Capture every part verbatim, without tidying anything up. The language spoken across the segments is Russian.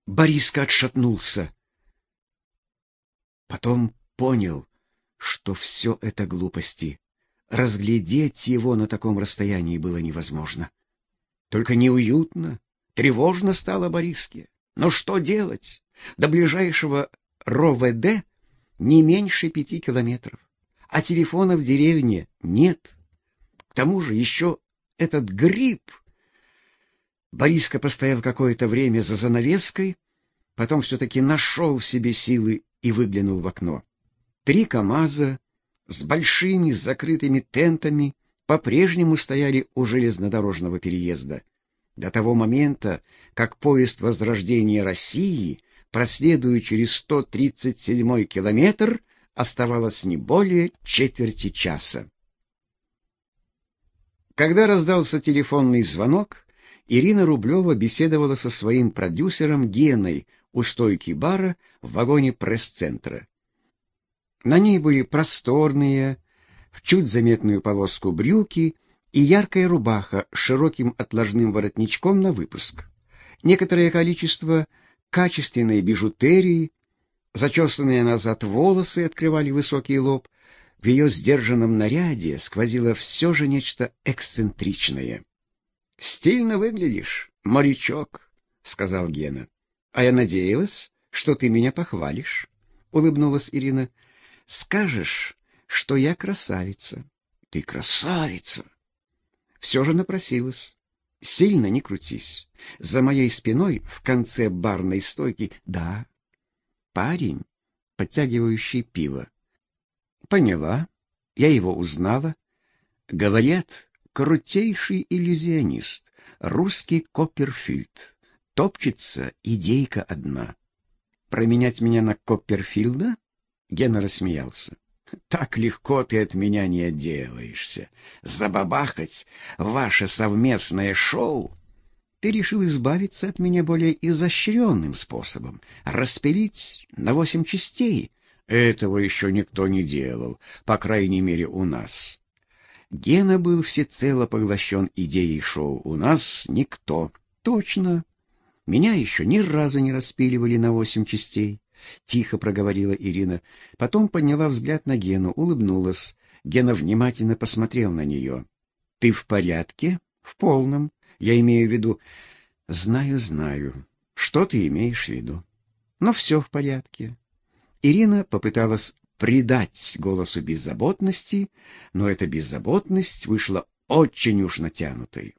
Бориска отшатнулся. Потом понял, что все это глупости. Разглядеть его на таком расстоянии было невозможно. Только неуютно, тревожно стало Бориске. Но что делать? До ближайшего РОВД не меньше пяти километров, а телефона в деревне нет. К тому же еще этот гриб. Бориска постоял какое-то время за занавеской, потом все-таки нашел в себе силы и выглянул в окно. Три КамАЗа с большими закрытыми тентами по-прежнему стояли у железнодорожного переезда. До того момента, как поезд Возрождения России, проследуя через сто тридцать седьмой километр, оставалось не более четверти часа. Когда раздался телефонный звонок, Ирина Рублева беседовала со своим продюсером Геной у стойки бара в вагоне пресс-центра. На ней были просторные, в чуть заметную полоску брюки и яркая рубаха с широким отложным воротничком на выпуск. Некоторое количество качественной бижутерии, зачесанные назад волосы открывали высокий лоб. В ее сдержанном наряде сквозило все же нечто эксцентричное. «Стильно выглядишь, морячок», — сказал Гена. «А я надеялась, что ты меня похвалишь», — улыбнулась Ирина. «Скажешь, что я красавица». «Ты красавица!» Все же напросилась. Сильно не крутись. За моей спиной в конце барной стойки, да, парень, подтягивающий пиво. Поняла, я его узнала. Говорят, крутейший иллюзионист, русский Копперфильд. Топчется идейка одна. Променять меня на Копперфильда? Гена рассмеялся. Так легко ты от меня не отделаешься. Забабахать ваше совместное шоу? Ты решил избавиться от меня более изощренным способом, распилить на восемь частей. Этого еще никто не делал, по крайней мере, у нас. Гена был всецело поглощен идеей шоу. У нас никто. Точно. Меня еще ни разу не распиливали на восемь частей. Тихо проговорила Ирина. Потом подняла взгляд на Гену, улыбнулась. Гена внимательно посмотрел на нее. «Ты в порядке?» «В полном. Я имею в виду...» «Знаю, знаю. Что ты имеешь в виду?» «Но все в порядке». Ирина попыталась придать голосу беззаботности, но эта беззаботность вышла очень уж натянутой.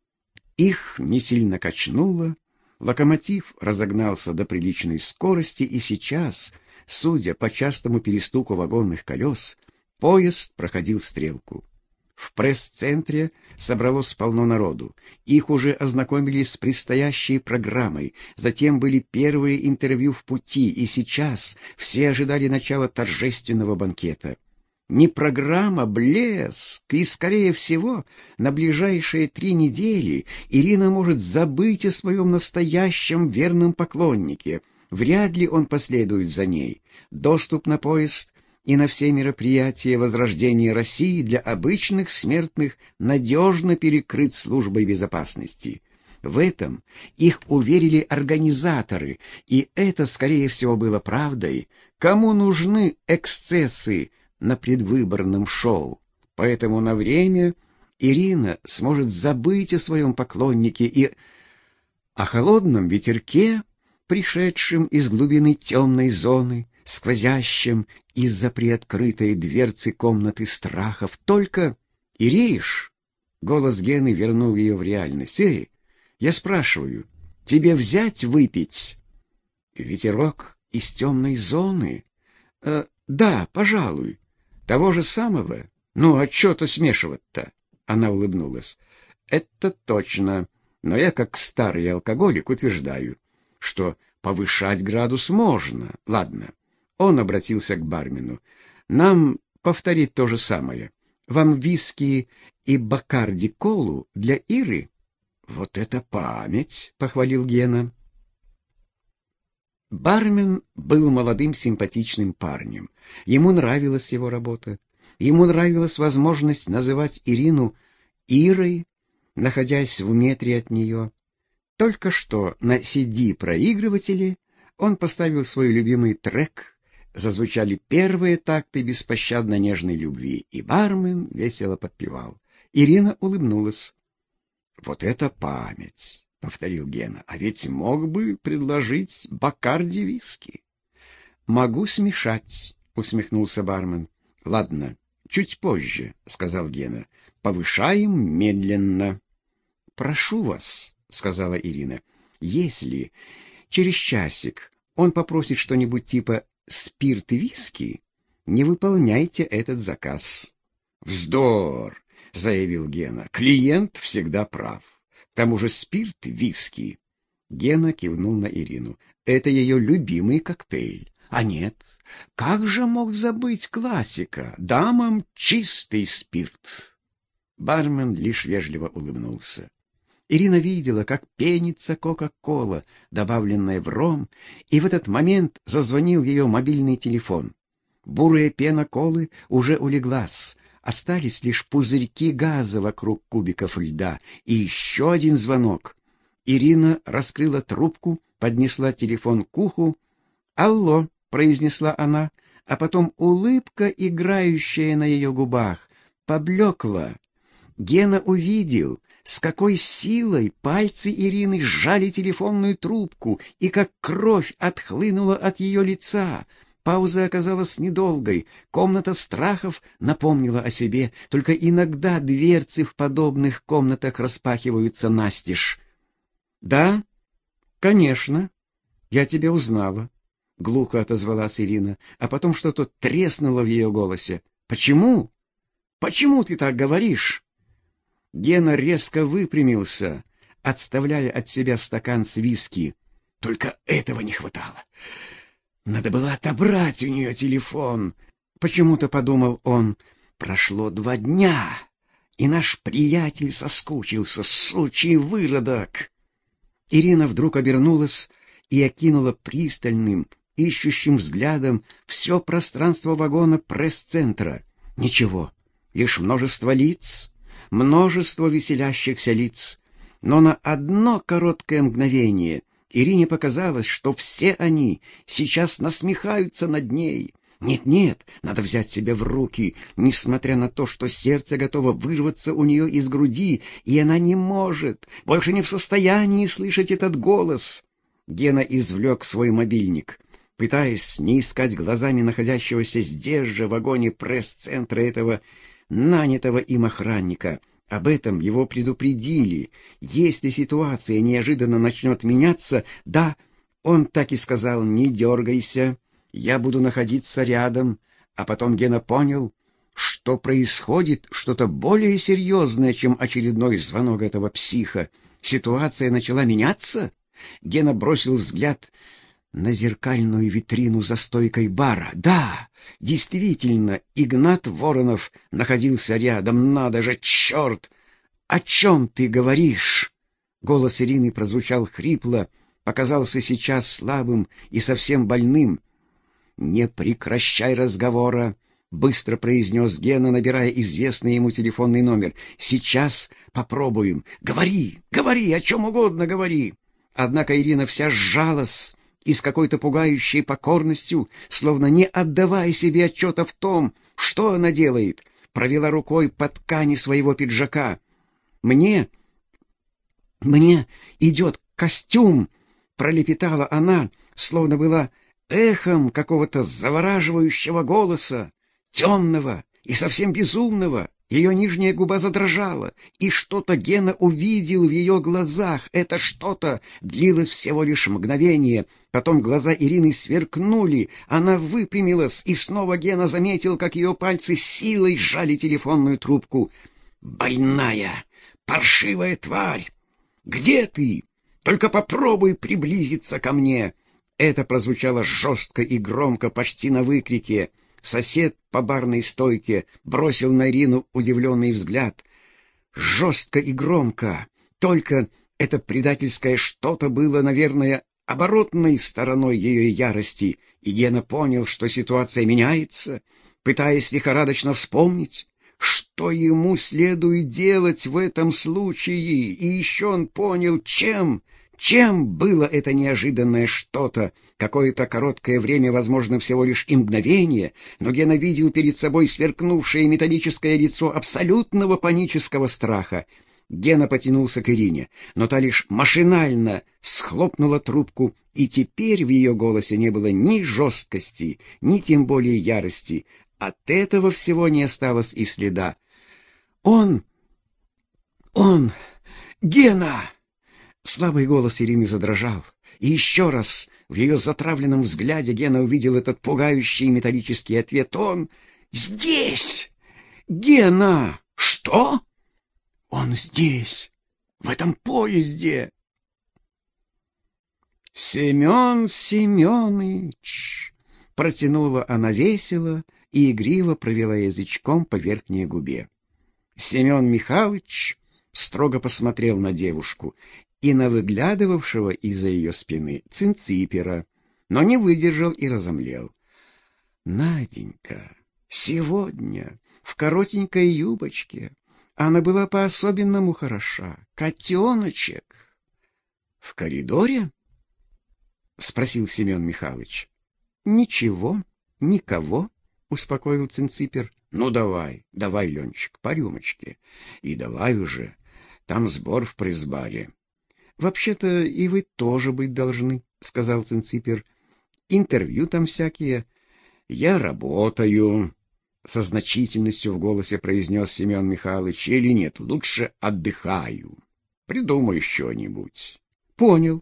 Их не сильно качнуло. Локомотив разогнался до приличной скорости, и сейчас, судя по частому перестуку вагонных колес, поезд проходил стрелку. В пресс-центре собралось полно народу. Их уже ознакомили с предстоящей программой. Затем были первые интервью в пути, и сейчас все ожидали начала торжественного банкета. Не программа, блеск, и, скорее всего, на ближайшие три недели Ирина может забыть о своем настоящем верном поклоннике. Вряд ли он последует за ней. Доступ на поезд и на все мероприятия Возрождения России для обычных смертных надежно перекрыт службой безопасности. В этом их уверили организаторы, и это, скорее всего, было правдой. Кому нужны эксцессы на предвыборном шоу? Поэтому на время Ирина сможет забыть о своем поклоннике и о холодном ветерке, пришедшем из глубины темной зоны, сквозящем из-за приоткрытой дверцы комнаты страхов. Только, Ириш, голос Гены вернул ее в реальность. Эй, я спрашиваю, тебе взять выпить? Ветерок из темной зоны? Э, да, пожалуй. Того же самого? Ну, а что-то смешивать-то? Она улыбнулась. Это точно. Но я, как старый алкоголик, утверждаю, что повышать градус можно. Ладно. Он обратился к бармену. Нам повторить то же самое. Вам виски и бакарди-колу для Иры? Вот это память, похвалил Гена. Бармен был молодым симпатичным парнем. Ему нравилась его работа. Ему нравилась возможность называть Ирину Ирой, находясь в метре от нее. Только что на си ди-проигрывателе он поставил свой любимый трек, зазвучали первые такты беспощадно нежной любви, и бармен весело подпевал. Ирина улыбнулась. «Вот это память!» — повторил Гена. «А ведь мог бы предложить Бакарди виски». «Могу смешать», — усмехнулся бармен. «Ладно, чуть позже», — сказал Гена. «Повышаем медленно». «Прошу вас», — сказала Ирина, — «если через часик он попросит что-нибудь типа спирт и виски, не выполняйте этот заказ». «Вздор», — заявил Гена, — «клиент всегда прав. К тому же спирт, виски». Гена кивнул на Ирину. «Это ее любимый коктейль. А нет, как же мог забыть классика? Дамам чистый спирт». Бармен лишь вежливо улыбнулся. Ирина видела, как пенится кока-кола, добавленная в ром, и в этот момент зазвонил ее мобильный телефон. Бурая пена колы уже улеглась, остались лишь пузырьки газа вокруг кубиков льда, и еще один звонок. Ирина раскрыла трубку, поднесла телефон к уху. «Алло», — произнесла она, а потом улыбка, играющая на ее губах, поблекла. Гена увидел, с какой силой пальцы Ирины сжали телефонную трубку и как кровь отхлынула от ее лица. Пауза оказалась недолгой. Комната страхов напомнила о себе. Только иногда дверцы в подобных комнатах распахиваются настежь. «Да, конечно, я тебя узнала», — глухо отозвалась Ирина, а потом что-то треснуло в ее голосе. «Почему? Почему ты так говоришь?» Гена резко выпрямился, отставляя от себя стакан с виски. Только этого не хватало. Надо было отобрать у нее телефон. Почему-то подумал он, прошло два дня, и наш приятель соскучился, сучий выродок. Ирина вдруг обернулась и окинула пристальным, ищущим взглядом все пространство вагона пресс-центра. Ничего, лишь множество лиц, множество веселящихся лиц. Но на одно короткое мгновение Ирине показалось, что все они сейчас насмехаются над ней. Нет-нет, надо взять себя в руки, несмотря на то, что сердце готово вырваться у нее из груди, и она не может, больше не в состоянии слышать этот голос. Гена извлек свой мобильник, пытаясь не искать глазами находящегося здесь же в вагоне пресс-центра этого нанятого им охранника. Об этом его предупредили. Если ситуация неожиданно начнет меняться, да, он так и сказал: «Не дергайся, я буду находиться рядом». А потом Гена понял, что происходит что-то более серьезное, чем очередной звонок этого психа. Ситуация начала меняться. Гена бросил взгляд на зеркальную витрину за стойкой бара. Да, действительно, Игнат Воронов находился рядом. Надо же, черт! «О чем ты говоришь?» Голос Ирины прозвучал хрипло, показался сейчас слабым и совсем больным. «Не прекращай разговора», — быстро произнес Гена, набирая известный ему телефонный номер. «Сейчас попробуем. Говори, говори, о чем угодно говори». Однако Ирина вся сжалась и с какой-то пугающей покорностью, словно не отдавая себе отчета в том, что она делает, провела рукой по ткани своего пиджака. «Мне... мне идет костюм!» — пролепетала она, словно была эхом какого-то завораживающего голоса, темного и совсем безумного. Ее нижняя губа задрожала, и что-то Гена увидел в ее глазах. Это что-то длилось всего лишь мгновение. Потом глаза Ирины сверкнули, она выпрямилась, и снова Гена заметил, как ее пальцы силой сжали телефонную трубку. «Больная, паршивая тварь! Где ты? Только попробуй приблизиться ко мне!» Это прозвучало жестко и громко, почти на выкрике. Сосед по барной стойке бросил на Ирину удивленный взгляд. Жестко и громко. Только это предательское что-то было, наверное, оборотной стороной ее ярости, и Гена понял, что ситуация меняется, пытаясь лихорадочно вспомнить, что ему следует делать в этом случае. И еще он понял, чем, Чем было это неожиданное что-то? Какое-то короткое время, возможно, всего лишь и мгновение, но Гена видел перед собой сверкнувшее металлическое лицо абсолютного панического страха. Гена потянулся к Ирине, но та лишь машинально схлопнула трубку, и теперь в ее голосе не было ни жесткости, ни тем более ярости. От этого всего не осталось и следа. «Он! Он! Гена!» Слабый голос Ирины задрожал, и еще раз в ее затравленном взгляде Гена увидел этот пугающий металлический ответ. «Он здесь! Гена!» «Что?» «Он здесь, в этом поезде!» «Семен Семеныч!» — протянула она весело и игриво провела язычком по верхней губе. Семен Михайлович строго посмотрел на девушку и на выглядывавшего из-за ее спины Цинципера, но не выдержал и разомлел. «Наденька, сегодня в коротенькой юбочке она была по-особенному хороша. Котеночек!» «В коридоре?» — спросил Семен Михайлович. «Ничего, никого», — успокоил Цинципер. «Ну, давай, давай, Ленчик, по рюмочке. И давай уже, там сбор в пресс-баре». «Вообще-то и вы тоже быть должны», — сказал Цинципер. «Интервью там всякие». «Я работаю», — со значительностью в голосе произнес Семен Михайлович. «Или нет, лучше отдыхаю. Придумай что-нибудь». «Понял».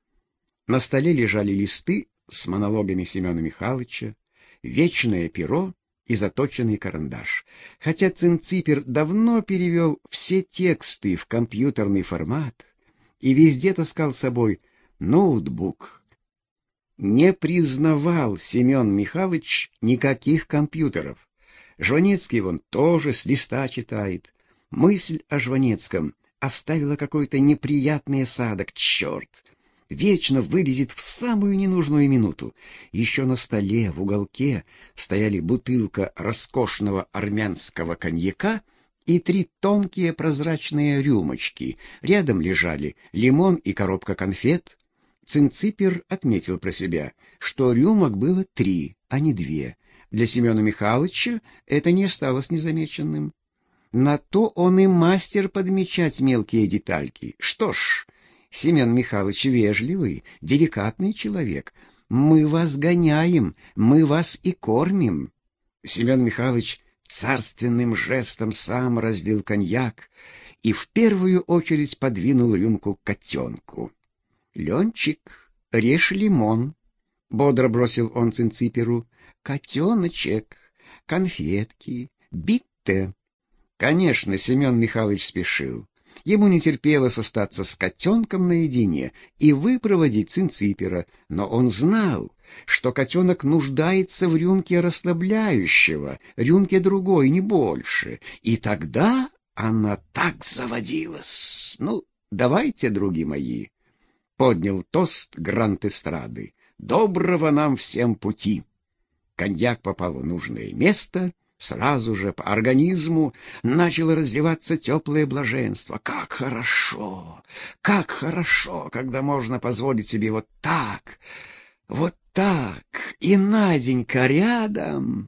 На столе лежали листы с монологами Семена Михайловича, вечное перо и заточенный карандаш. Хотя Цинципер давно перевел все тексты в компьютерный формат и везде таскал с собой ноутбук, не признавал Семен Михайлович никаких компьютеров. Жванецкий вон тоже с листа читает. Мысль о Жванецком оставила какой-то неприятный осадок. Черт! Вечно вылезет в самую ненужную минуту. Еще на столе в уголке стояли бутылка роскошного армянского коньяка и три тонкие прозрачные рюмочки. Рядом лежали лимон и коробка конфет. Цинципер отметил про себя, что рюмок было три, а не две. Для Семена Михайловича это не осталось незамеченным. На то он и мастер подмечать мелкие детальки. Что ж, Семен Михайлович вежливый, деликатный человек. Мы вас гоняем, мы вас и кормим. Семен Михайлович царственным жестом сам разлил коньяк и в первую очередь подвинул рюмку к котенку. «Ленчик, режь лимон», — бодро бросил он Цинциперу. «Котеночек, конфетки, битте». Конечно, Семен Михайлович спешил. Ему не терпелось остаться с котенком наедине и выпроводить Цинципера, но он знал, что котенок нуждается в рюмке расслабляющего, рюмке другой, не больше. И тогда она так заводилась. «Ну, давайте, други мои», — поднял тост грант эстрады, — «доброго нам всем пути». Коньяк попал в нужное место. Сразу же по организму начало разливаться теплое блаженство. Как хорошо, как хорошо, когда можно позволить себе вот так, вот так, и Наденька рядом.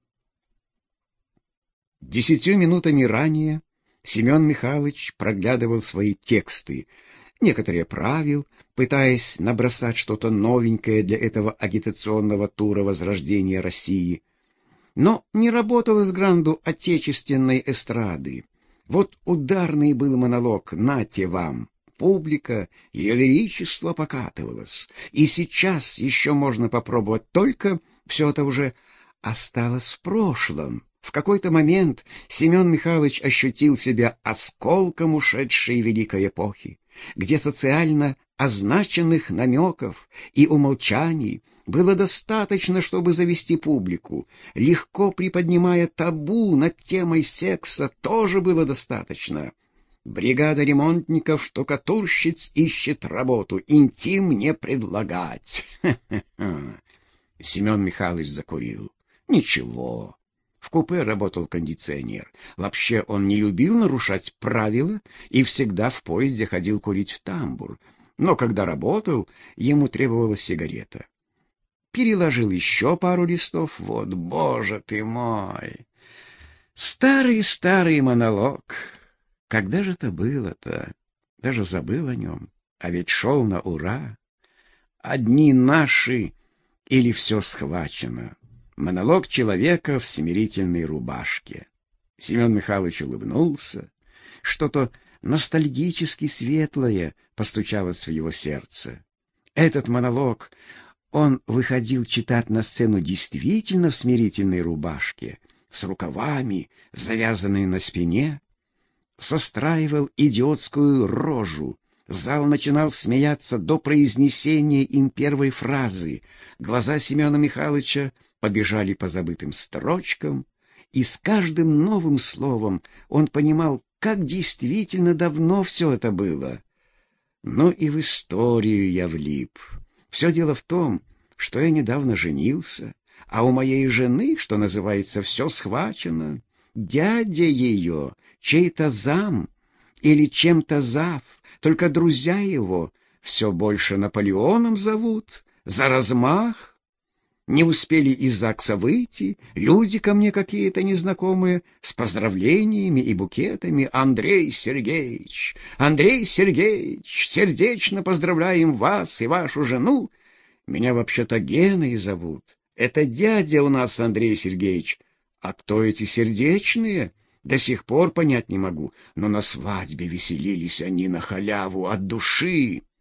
Десятью минутами ранее Семен Михайлович проглядывал свои тексты, некоторые правил, пытаясь набросать что-то новенькое для этого агитационного тура возрождения России. Но не работал из гранду отечественной эстрады. Вот ударный был монолог «Нате вам». Публика, ее величество покатывалось. И сейчас еще можно попробовать, только все это уже осталось в прошлом. В какой-то момент Семен Михайлович ощутил себя осколком ушедшей великой эпохи, где социально означенных намеков и умолчаний было достаточно, чтобы завести публику. Легко приподнимая табу над темой секса тоже было достаточно. Бригада ремонтников-штукатурщиц ищет работу, интим не предлагать. Ха-ха-ха. Семен Михайлович закурил. Ничего. В купе работал кондиционер. Вообще он не любил нарушать правила и всегда в поезде ходил курить в тамбур. но когда работал, ему требовалась сигарета. Переложил еще пару листов. Вот, боже ты мой! Старый-старый монолог. Когда же это было-то? Даже забыл о нем. А ведь шел на ура. Одни наши или все схвачено. Монолог человека в смирительной рубашке. Семен Михайлович улыбнулся. Что-то ностальгически светлое постучалось в его сердце. Этот монолог он выходил читать на сцену действительно в смирительной рубашке, с рукавами, завязанные на спине, состраивал идиотскую рожу. Зал начинал смеяться до произнесения им первой фразы. Глаза Семена Михайловича побежали по забытым строчкам, и с каждым новым словом он понимал, как действительно давно все это было. Но и в историю я влип. Все дело в том, что я недавно женился, а у моей жены, что называется, все схвачено. Дядя ее, чей-то зам или чем-то зав, только друзья его все больше Наполеоном зовут, за размах. Не успели из ЗАГСа выйти, люди ко мне какие-то незнакомые, с поздравлениями и букетами. Андрей Сергеевич, Андрей Сергеевич, сердечно поздравляем вас и вашу жену. Меня вообще-то Геной зовут. Это дядя у нас Андрей Сергеевич. А кто эти сердечные? До сих пор понять не могу, но на свадьбе веселились они на халяву от души.